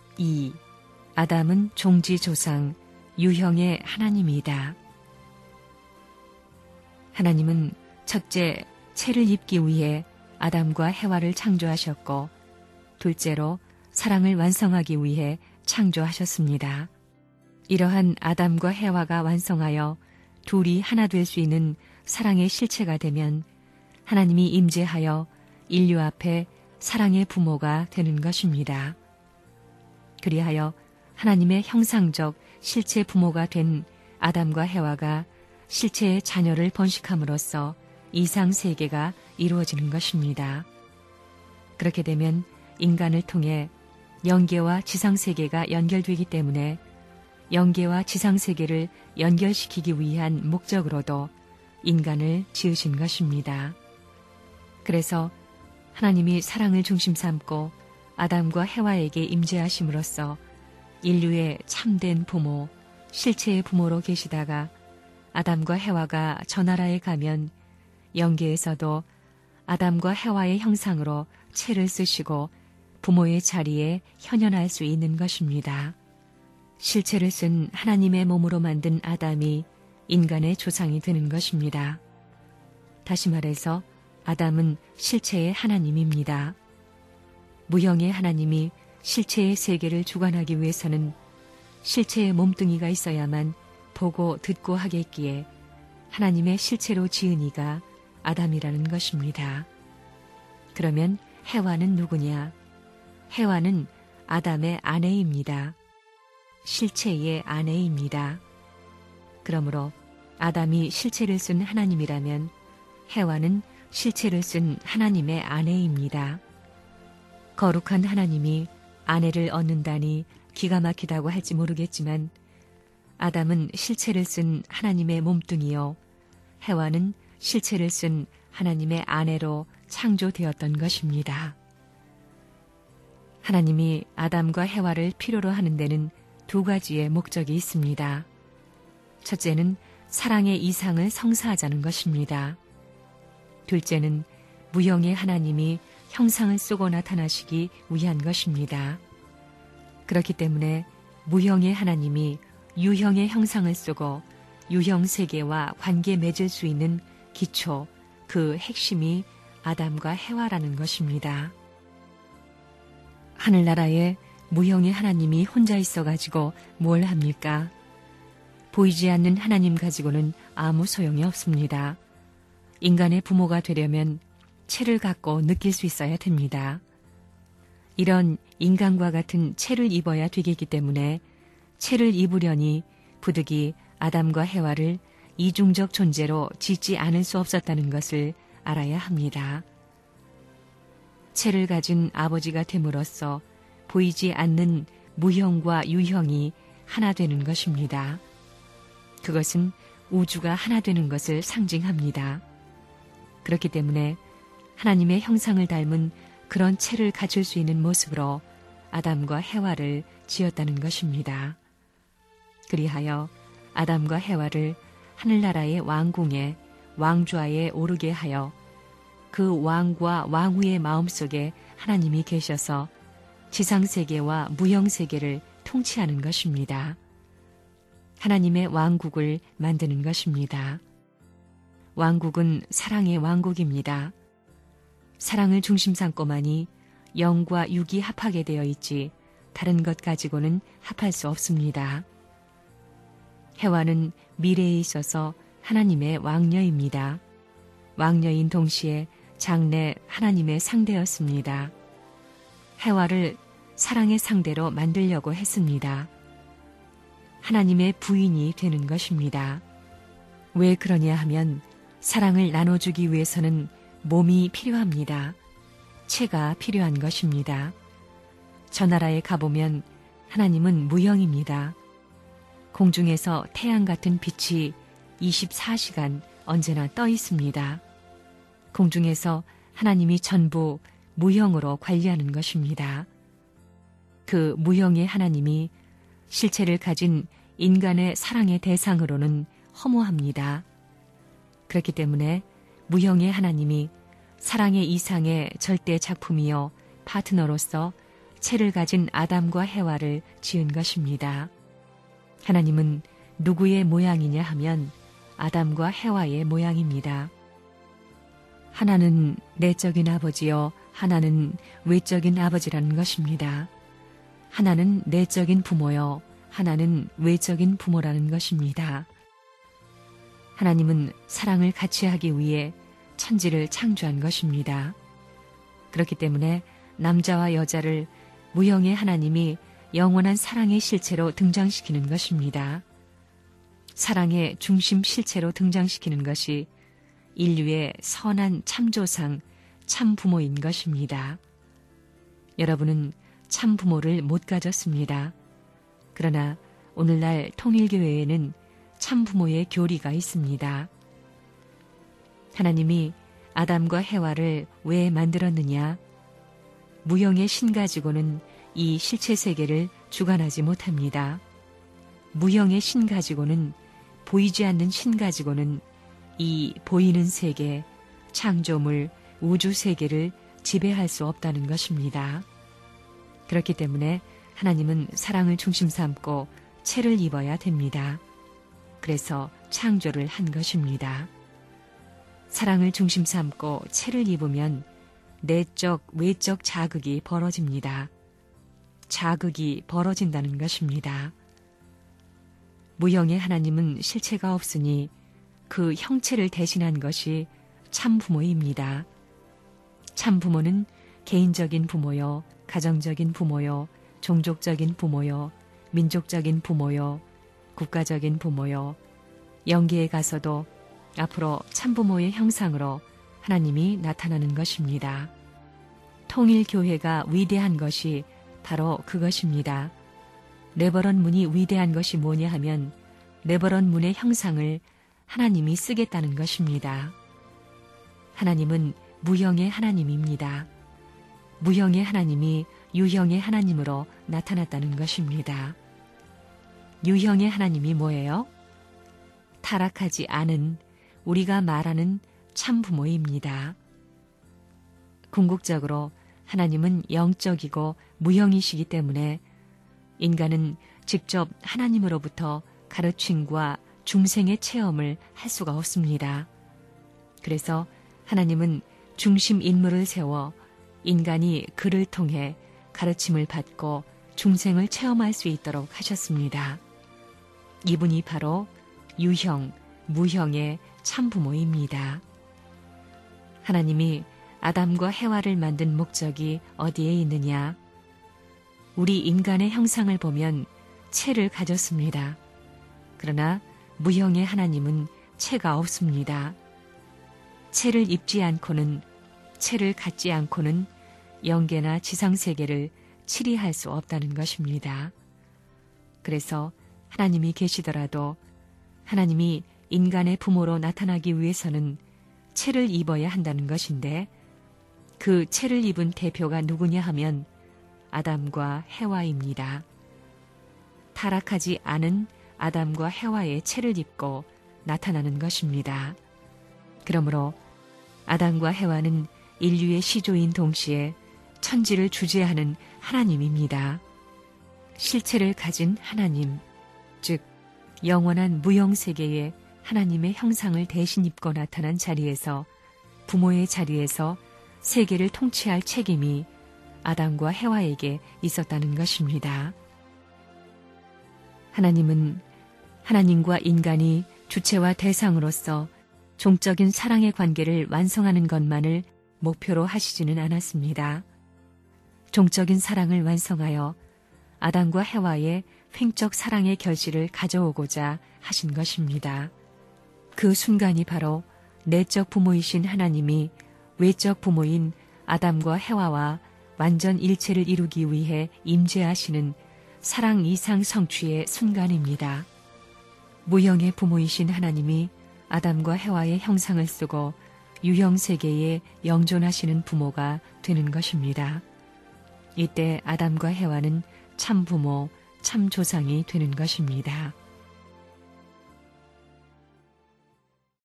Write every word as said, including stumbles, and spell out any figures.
이. 아담은 종지조상, 유형의 하나님이다. 하나님은 첫째, 채를 입기 위해 아담과 해와를 창조하셨고, 둘째로 사랑을 완성하기 위해 창조하셨습니다. 이러한 아담과 해와가 완성하여 둘이 하나 될 수 있는 사랑의 실체가 되면 하나님이 임재하여 인류 앞에 사랑의 부모가 되는 것입니다. 그리하여 하나님의 형상적 실체 부모가 된 아담과 해와가 실체의 자녀를 번식함으로써 이상세계가 이루어지는 것입니다. 그렇게 되면 인간을 통해 영계와 지상세계가 연결되기 때문에 영계와 지상세계를 연결시키기 위한 목적으로도 인간을 지으신 것입니다. 그래서 하나님이 사랑을 중심 삼고 아담과 해와에게 임재하심으로써 인류의 참된 부모, 실체의 부모로 계시다가 아담과 해와가 저 나라에 가면 영계에서도 아담과 해와의 형상으로 채를 쓰시고 부모의 자리에 현현할 수 있는 것입니다. 실체를 쓴 하나님의 몸으로 만든 아담이 인간의 조상이 되는 것입니다. 다시 말해서 아담은 실체의 하나님입니다. 무형의 하나님이 실체의 세계를 주관하기 위해서는 실체의 몸뚱이가 있어야만 보고 듣고 하겠기에 하나님의 실체로 지은 이가 아담이라는 것입니다. 그러면 해와는 누구냐? 해와는 아담의 아내입니다. 실체의 아내입니다. 그러므로 아담이 실체를 쓴 하나님이라면 해와는 실체를 쓴 하나님의 아내입니다. 거룩한 하나님이 아내를 얻는다니 기가 막히다고 할지 모르겠지만 아담은 실체를 쓴 하나님의 몸뚱이요, 해와는 실체를 쓴 하나님의 아내로 창조되었던 것입니다. 하나님이 아담과 해와를 필요로 하는 데는 두 가지의 목적이 있습니다. 첫째는 사랑의 이상을 성사하자는 것입니다. 둘째는 무형의 하나님이 형상을 쓰고 나타나시기 위한 것입니다. 그렇기 때문에 무형의 하나님이 유형의 형상을 쓰고 유형 세계와 관계 맺을 수 있는 기초, 그 핵심이 아담과 해와라는 것입니다. 하늘나라에 무형의 하나님이 혼자 있어가지고 뭘 합니까? 보이지 않는 하나님 가지고는 아무 소용이 없습니다. 인간의 부모가 되려면 채를 갖고 느낄 수 있어야 됩니다. 이런 인간과 같은 채를 입어야 되겠기 때문에 채를 입으려니 부득이 아담과 해와를 이중적 존재로 짓지 않을 수 없었다는 것을 알아야 합니다. 채를 가진 아버지가 됨으로써 보이지 않는 무형과 유형이 하나 되는 것입니다. 그것은 우주가 하나 되는 것을 상징합니다. 그렇기 때문에 하나님의 형상을 닮은 그런 채를 갖출 수 있는 모습으로 아담과 해와를 지었다는 것입니다. 그리하여 아담과 해와를 하늘나라의 왕궁에 왕좌에 오르게 하여 그 왕과 왕후의 마음속에 하나님이 계셔서 지상세계와 무형세계를 통치하는 것입니다. 하나님의 왕국을 만드는 것입니다. 왕국은 사랑의 왕국입니다. 사랑을 중심 삼고만이 영과 육이 합하게 되어 있지 다른 것 가지고는 합할 수 없습니다. 해와는 미래에 있어서 하나님의 왕녀입니다. 왕녀인 동시에 장래 하나님의 상대였습니다. 해와를 사랑의 상대로 만들려고 했습니다. 하나님의 부인이 되는 것입니다. 왜 그러냐 하면 사랑을 나눠주기 위해서는 몸이 필요합니다. 채가 필요한 것입니다. 저 나라에 가보면 하나님은 무형입니다. 공중에서 태양 같은 빛이 이십사 시간 언제나 떠 있습니다. 공중에서 하나님이 전부 무형으로 관리하는 것입니다. 그 무형의 하나님이 실체를 가진 인간의 사랑의 대상으로는 허무합니다. 그렇기 때문에 무형의 하나님이 사랑의 이상의 절대 작품이요 파트너로서 체를 가진 아담과 해와를 지은 것입니다. 하나님은 누구의 모양이냐 하면 아담과 해와의 모양입니다. 하나는 내적인 아버지요, 하나는 외적인 아버지라는 것입니다. 하나는 내적인 부모요, 하나는 외적인 부모라는 것입니다. 하나님은 사랑을 같이 하기 위해 천지를 창조한 것입니다. 그렇기 때문에 남자와 여자를 무형의 하나님이 영원한 사랑의 실체로 등장시키는 것입니다. 사랑의 중심 실체로 등장시키는 것이 인류의 선한 참조상, 참부모인 것입니다. 여러분은 참부모를 못 가졌습니다. 그러나 오늘날 통일교회에는 참부모의 교리가 있습니다. 하나님이 아담과 해와를 왜 만들었느냐? 무형의 신 가지고는 이 실체 세계를 주관하지 못합니다. 무형의 신 가지고는, 보이지 않는 신 가지고는 이 보이는 세계, 창조물, 우주 세계를 지배할 수 없다는 것입니다. 그렇기 때문에 하나님은 사랑을 중심 삼고 체를 입어야 됩니다. 그래서 창조를 한 것입니다. 사랑을 중심 삼고 체를 입으면 내적, 외적 자극이 벌어집니다. 자극이 벌어진다는 것입니다. 무형의 하나님은 실체가 없으니 그 형체를 대신한 것이 참부모입니다. 참부모는 개인적인 부모요, 가정적인 부모요, 종족적인 부모요, 민족적인 부모요, 국가적인 부모요, 영계에 가서도 앞으로 참부모의 형상으로 하나님이 나타나는 것입니다. 통일교회가 위대한 것이 바로 그것입니다. 레버런 문이 위대한 것이 뭐냐 하면 레버런 문의 형상을 하나님이 쓰겠다는 것입니다. 하나님은 무형의 하나님입니다. 무형의 하나님이 유형의 하나님으로 나타났다는 것입니다. 유형의 하나님이 뭐예요? 타락하지 않은, 우리가 말하는 참부모입니다. 궁극적으로 하나님은 영적이고 무형이시기 때문에 인간은 직접 하나님으로부터 가르침과 중생의 체험을 할 수가 없습니다. 그래서 하나님은 중심 인물을 세워 인간이 그를 통해 가르침을 받고 중생을 체험할 수 있도록 하셨습니다. 이분이 바로 유형, 무형의 참부모입니다. 하나님이 아담과 해와를 만든 목적이 어디에 있느냐? 우리 인간의 형상을 보면 체를 가졌습니다. 그러나 무형의 하나님은 체가 없습니다. 체를 입지 않고는, 체를 갖지 않고는 영계나 지상세계를 치리할 수 없다는 것입니다. 그래서 하나님이 계시더라도 하나님이 인간의 부모로 나타나기 위해서는 체를 입어야 한다는 것인데 그 체를 입은 대표가 누구냐 하면 아담과 해와입니다. 타락하지 않은 아담과 해와의 체를 입고 나타나는 것입니다. 그러므로 아담과 해와는 인류의 시조인 동시에 천지를 주재하는 하나님입니다. 실체를 가진 하나님, 즉 영원한 무형세계에 하나님의 형상을 대신 입고 나타난 자리에서, 부모의 자리에서 세계를 통치할 책임이 아담과 해와에게 있었다는 것입니다. 하나님은 하나님과 인간이 주체와 대상으로서 종적인 사랑의 관계를 완성하는 것만을 목표로 하시지는 않았습니다. 종적인 사랑을 완성하여 아담과 해와의 횡적 사랑의 결실을 가져오고자 하신 것입니다. 그 순간이 바로 내적 부모이신 하나님이 외적 부모인 아담과 해와와 완전 일체를 이루기 위해 임재하시는 사랑 이상 성취의 순간입니다. 무형의 부모이신 하나님이 아담과 해와의 형상을 쓰고 유형 세계에 영존하시는 부모가 되는 것입니다. 이때 아담과 해와는 참 부모, 참 조상이 되는 것입니다.